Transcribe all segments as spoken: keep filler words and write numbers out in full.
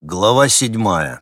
Глава седьмая.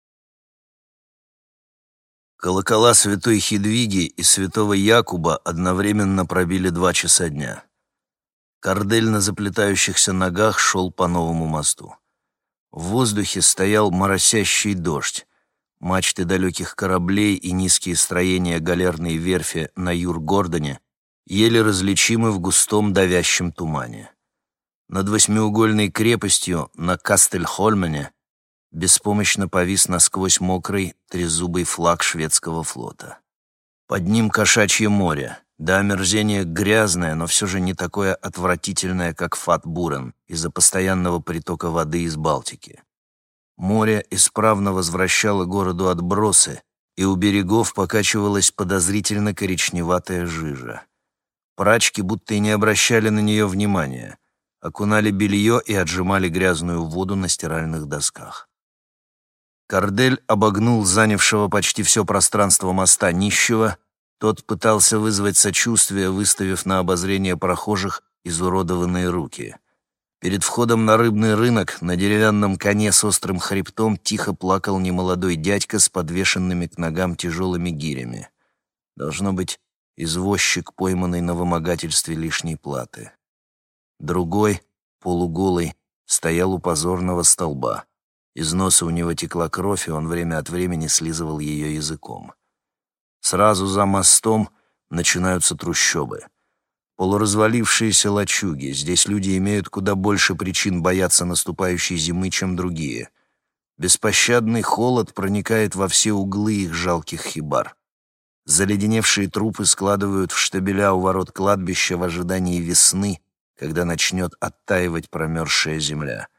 Колокола святой Хедвиги и святого Якуба одновременно пробили два часа дня. Кардель на заплетающихся ногах шел по новому мосту. В воздухе стоял моросящий дождь. Мачты далеких кораблей и низкие строения галерной верфи на Юр-Гордоне еле различимы в густом давящем тумане. Над восьмиугольной крепостью на Кастельхольмене беспомощно повис насквозь мокрый трезубый флаг шведского флота. Под ним кошачье море, до омерзения грязное, но все же не такое отвратительное, как Фат-Бурен, из-за постоянного притока воды из Балтики. Море исправно возвращало городу отбросы, и у берегов покачивалась подозрительно коричневатая жижа. Прачки будто и не обращали на нее внимания, окунали белье и отжимали грязную воду на стиральных досках. Кардель обогнул занявшего почти все пространство моста нищего. Тот пытался вызвать сочувствие, выставив на обозрение прохожих изуродованные руки. Перед входом на рыбный рынок на деревянном коне с острым хребтом тихо плакал немолодой дядька с подвешенными к ногам тяжелыми гирями. Должно быть, извозчик, пойманный на вымогательстве лишней платы. Другой, полуголый, стоял у позорного столба. Из носа у него текла кровь, и он время от времени слизывал ее языком. Сразу за мостом начинаются трущобы. Полуразвалившиеся лачуги. Здесь люди имеют куда больше причин бояться наступающей зимы, чем другие. Беспощадный холод проникает во все углы их жалких хибар. Заледеневшие трупы складывают в штабеля у ворот кладбища в ожидании весны, когда начнет оттаивать промерзшая земля.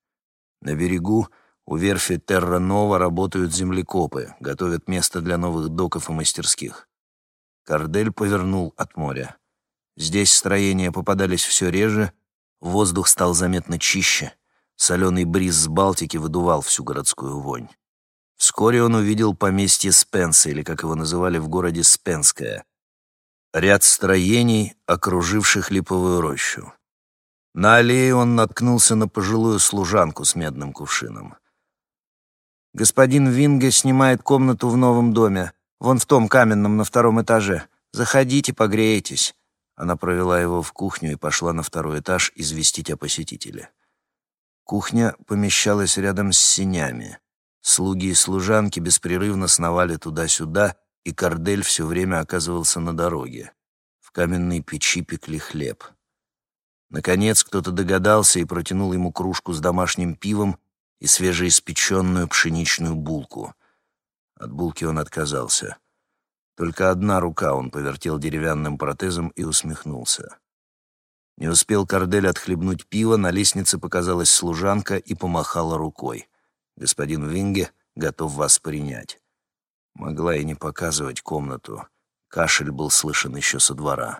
На берегу у верфи Терра-Нова работают землекопы, готовят место для новых доков и мастерских. Кардель повернул от моря. Здесь строения попадались все реже, воздух стал заметно чище, соленый бриз с Балтики выдувал всю городскую вонь. Вскоре он увидел поместье Спенса, или, как его называли в городе, Спенское. Ряд строений, окруживших липовую рощу. На аллее он наткнулся на пожилую служанку с медным кувшином. «Господин Винге снимает комнату в новом доме, вон в том каменном на втором этаже. Заходите, погреетесь». Она провела его в кухню и пошла на второй этаж известить о посетителе. Кухня помещалась рядом с сенями. Слуги и служанки беспрерывно сновали туда-сюда, и Кардель все время оказывался на дороге. В каменной печи пекли хлеб. Наконец кто-то догадался и протянул ему кружку с домашним пивом и свежеиспеченную пшеничную булку. От булки он отказался. Только одна рука он повертел деревянным протезом и усмехнулся. Не успел Кардель отхлебнуть пиво, на лестнице показалась служанка и помахала рукой. «Господин Винге готов вас принять». Могла и не показывать комнату. Кашель был слышен еще со двора.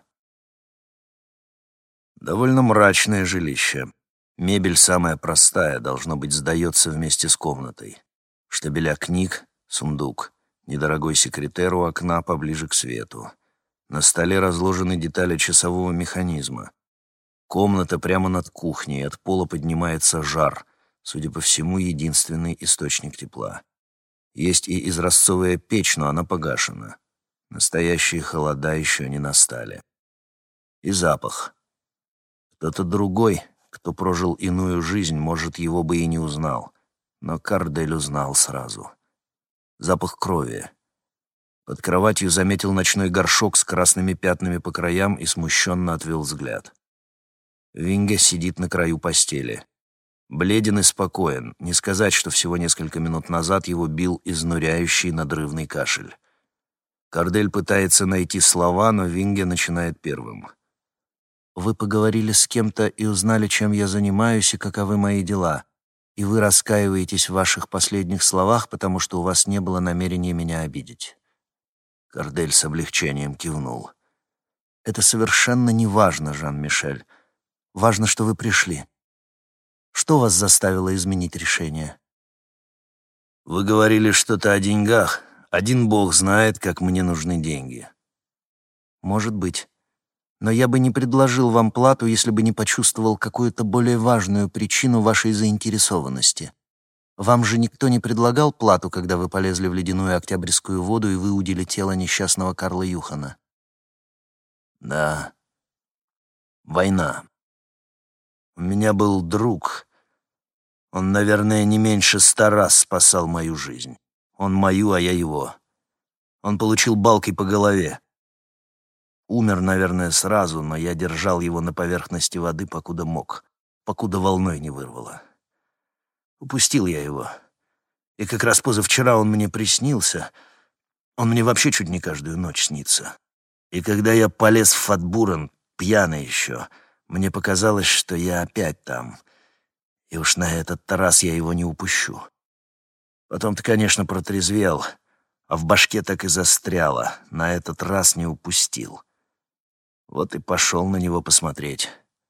Довольно мрачное жилище. Мебель самая простая, должно быть, сдается вместе с комнатой. Штабеля книг, сундук, недорогой секретер у окна поближе к свету. На столе разложены детали часового механизма. Комната прямо над кухней, от пола поднимается жар, судя по всему, единственный источник тепла. Есть и изразцовая печь, но она погашена. Настоящие холода еще не настали. И запах. Кто-то другой, кто прожил иную жизнь, может, его бы и не узнал. Но Кардель узнал сразу. Запах крови. Под кроватью заметил ночной горшок с красными пятнами по краям и смущенно отвел взгляд. Винге сидит на краю постели. Бледен и спокоен. Не сказать, что всего несколько минут назад его бил изнуряющий надрывный кашель. Кардель пытается найти слова, но Винге начинает первым. «Вы поговорили с кем-то и узнали, чем я занимаюсь и каковы мои дела. И вы раскаиваетесь в ваших последних словах, потому что у вас не было намерения меня обидеть». Кардель с облегчением кивнул. «Это совершенно не важно, Жан-Мишель. Важно, что вы пришли. Что вас заставило изменить решение?» «Вы говорили что-то о деньгах. Один бог знает, как мне нужны деньги». «Может быть. Но я бы не предложил вам плату, если бы не почувствовал какую-то более важную причину вашей заинтересованности. Вам же никто не предлагал плату, когда вы полезли в ледяную октябрьскую воду и выудили тело несчастного Карла Юхана? Да. Война. У меня был друг. Он, наверное, не меньше ста раз спасал мою жизнь. Он мою, а я его. Он получил балкой по голове. Умер, наверное, сразу, но я держал его на поверхности воды, покуда мог, покуда волной не вырвало. Упустил я его. И как раз позавчера он мне приснился. Он мне вообще чуть не каждую ночь снится. И когда я полез в Фатбурен, пьяный еще, мне показалось, что я опять там. И уж на этот раз я его не упущу. Потом-то, конечно, протрезвел, а в башке так и застряло. На этот раз не упустил. Вот и пошел на него посмотреть.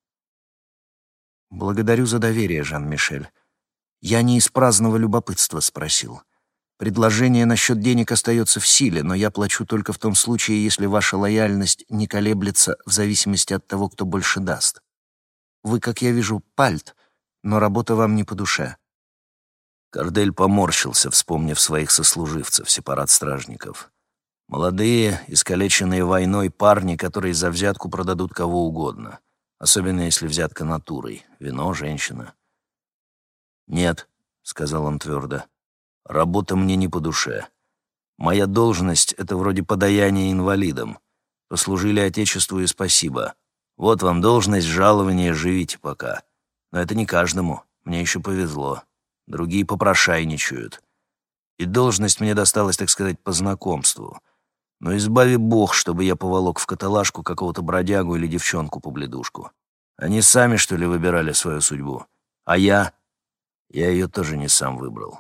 Благодарю за доверие, Жан-Мишель. Я не из праздного любопытства спросил. Предложение насчет денег остается в силе, но я плачу только в том случае, если ваша лояльность не колеблется в зависимости от того, кто больше даст. Вы, как я вижу, пальт, но работа вам не по душе. Кардель поморщился, вспомнив своих сослуживцев, сепарат-стражников. Молодые, искалеченные войной парни, которые за взятку продадут кого угодно. Особенно, если взятка натурой. Вино, женщина. «Нет», — сказал он твердо, — «работа мне не по душе. Моя должность — это вроде подаяния инвалидам. Послужили Отечеству и спасибо. Вот вам должность, жалование, живите пока. Но это не каждому, мне еще повезло. Другие попрошайничают. И должность мне досталась, так сказать, по знакомству. Но избави Бог, чтобы я поволок в каталажку какого-то бродягу или девчонку-побледушку. Они сами, что ли, выбирали свою судьбу? А я? Я ее тоже не сам выбрал.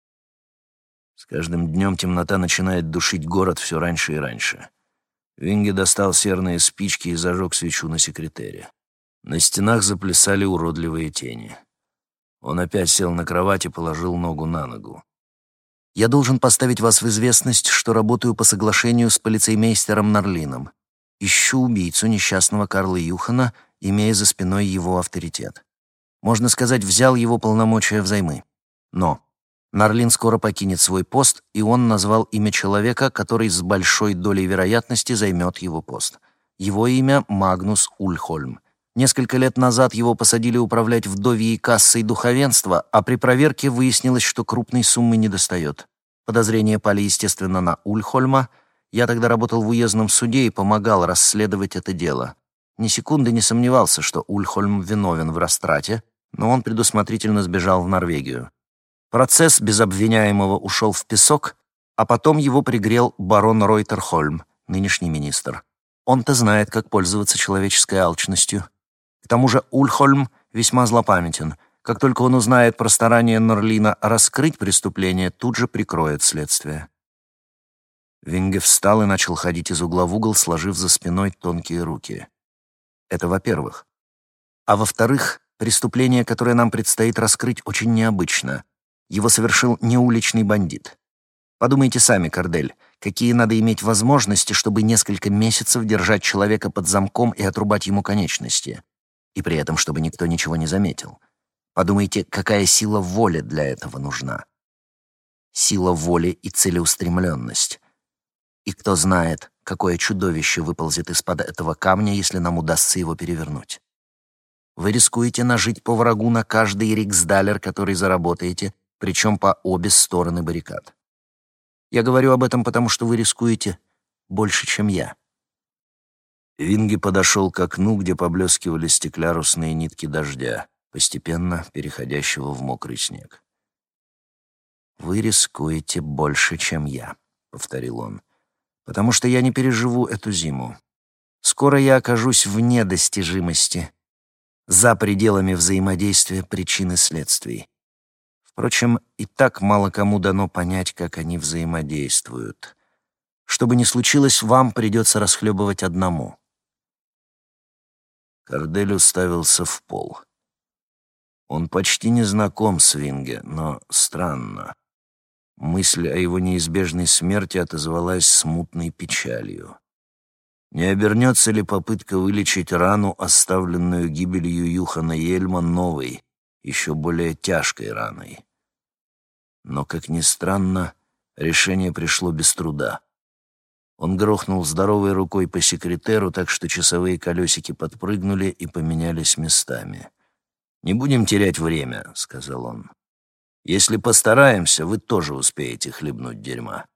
С каждым днем темнота начинает душить город все раньше и раньше. Винге достал серные спички и зажег свечу на секретере. На стенах заплясали уродливые тени. Он опять сел на кровать и положил ногу на ногу. «Я должен поставить вас в известность, что работаю по соглашению с полицеймейстером Нарлином. Ищу убийцу несчастного Карла Юхана, имея за спиной его авторитет. Можно сказать, взял его полномочия взаймы. Но Нарлин скоро покинет свой пост, и он назвал имя человека, который с большой долей вероятности займет его пост. Его имя — Магнус Ульхольм. Несколько лет назад его посадили управлять вдовьей кассой духовенства, а при проверке выяснилось, что крупной суммы недостает. Подозрения пали, естественно, на Ульхольма. Я тогда работал в уездном суде и помогал расследовать это дело. Ни секунды не сомневался, что Ульхольм виновен в растрате, но он предусмотрительно сбежал в Норвегию. Процесс без обвиняемого ушел в песок, а потом его пригрел барон Ройтерхольм, нынешний министр. Он-то знает, как пользоваться человеческой алчностью. К тому же Ульхольм весьма злопамятен. Как только он узнает про старание Норлина раскрыть преступление, тут же прикроет следствие. Винге встал и начал ходить из угла в угол, сложив за спиной тонкие руки. Это во-первых. А во-вторых, преступление, которое нам предстоит раскрыть, очень необычно. Его совершил не уличный бандит. Подумайте сами, Кардель, какие надо иметь возможности, чтобы несколько месяцев держать человека под замком и отрубать ему конечности. И при этом, чтобы никто ничего не заметил. Подумайте, какая сила воли для этого нужна. Сила воли и целеустремленность. И кто знает, какое чудовище выползет из-под этого камня, если нам удастся его перевернуть. Вы рискуете нажить по врагу на каждый риксдалер, который заработаете, причем по обе стороны баррикад. Я говорю об этом, потому что вы рискуете больше, чем я. Винге подошел к окну, где поблескивали стеклярусные нитки дождя, постепенно переходящего в мокрый снег. «Вы рискуете больше, чем я», — повторил он, «потому что я не переживу эту зиму. Скоро я окажусь вне достижимости, за пределами взаимодействия причин и следствий. Впрочем, и так мало кому дано понять, как они взаимодействуют. Что бы ни случилось, вам придется расхлебывать одному». Кардель уставился в пол. Он почти не знаком с Винге, но странно. Мысль о его неизбежной смерти отозвалась смутной печалью. Не обернется ли попытка вылечить рану, оставленную гибелью Юхана Ельма, новой, еще более тяжкой раной? Но, как ни странно, решение пришло без труда. Он грохнул здоровой рукой по секретеру, так что часовые колесики подпрыгнули и поменялись местами. «Не будем терять время», — сказал он. «Если постараемся, вы тоже успеете хлебнуть дерьма».